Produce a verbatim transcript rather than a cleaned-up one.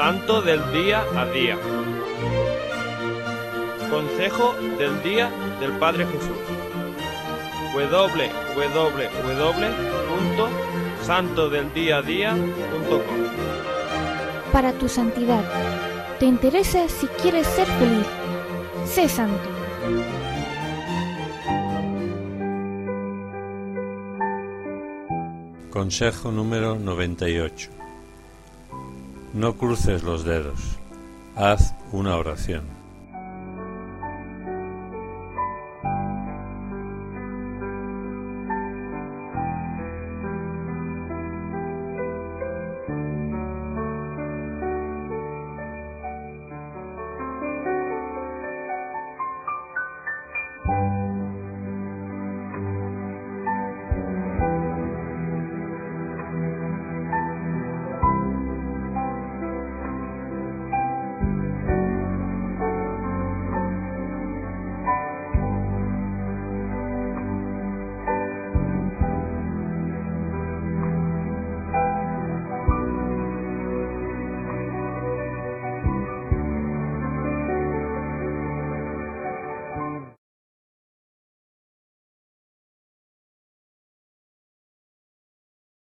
Santo del día a día. Consejo del día del Padre Jesús. doble u doble u doble u punto santo del día a día punto com. Para tu santidad. ¿Te interesa si quieres ser feliz? Sé santo. Consejo número noventa y ocho. No cruces los dedos. Haz una oración.